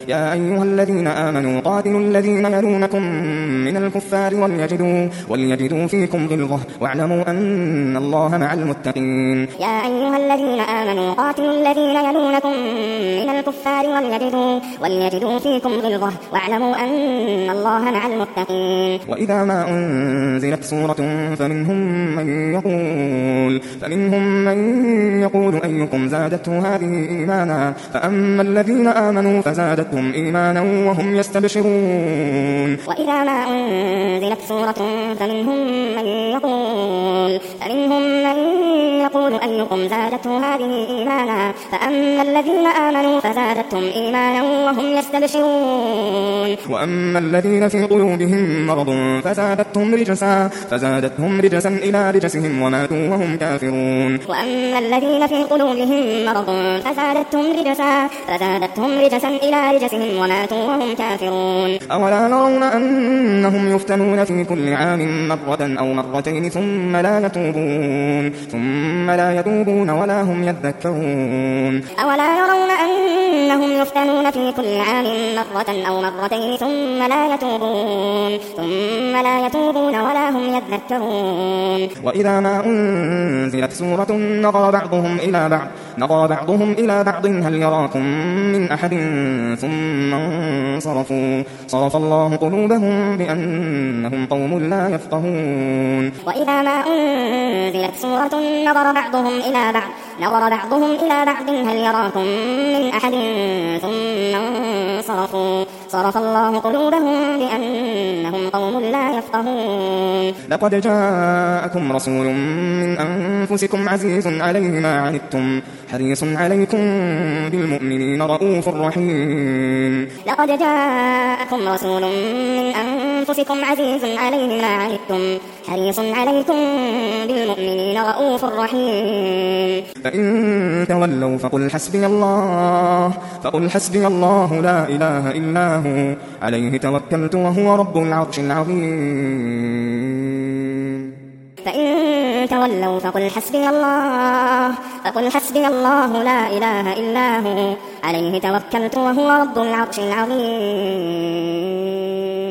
يا أيها الذين آمنوا قاتلوا الذين يلونكم من الكفار وليجدوا فيكم غلظة واعلموا أن الله مع المتقين. يا أيها الذين آمنوا قاتلوا الذين يلونكم من الكفار وليجدوا فيكم غلظة واعلموا أن الله مع المتقين. وإذا ما أنزلت سورة فمنهم من يقول أيكم زادته هذه إيمانا فأما الذين آمنوا فزادتهم إيمانا وهم يستبشرون. وإذا ما أنزلت سورة فمنهم من يقول أيكم زادته هذه إيمانا فأما الذين آمنوا فزادتهم إيمانا وهم يستبشرون. وأما الذين في قلوبهم مرض فزادتهم رجسا إلى رجسهم وماتوا وهم كافرون. وأما الذين في قلوبهم مرض فزادتهم رجسا إلى رجسهم وماتوا وهم كافرون. أولا يرون أنهم يفتنون في كل عام مرة أو مرتين ثم لا يتوبون ولا هم يذكرون. أولا يرون أنهم يفتنون في كل عام مرة أو مرتين ثم لا يتوبون ولا هم يذكرون. وإذا ما أنزلت سورة نظر بعضهم إلى بعض هل يراكم من أحد ثم انصرفوا صرف الله قلوبهم بأنهم قوم لا يفقهون. وإذا ما أنزلت سورة نظر بعضهم إلى بعض هل يراكم من أحد ثم انصرفوا صرف الله قلوبهم بأنهم قوم لا يفقهون. لقد جاءكم رسول من أنفسكم عزيز عليه ما عنتم حريص عليكم بالمؤمنين رؤوف رحيم. لقد جاءكم رسول من أنفسكم عزيز عليه ما عنتم حريص عليكم بالمؤمنين رؤوف رحيم. فإن تولوا فقل حسبي الله لا إله إلا هو عليه توكلت وهو رب العرش العظيم. فإن تولوا فقل حسبي الله لا إله إلا هو عليه توكلت وهو رب العرش العظيم.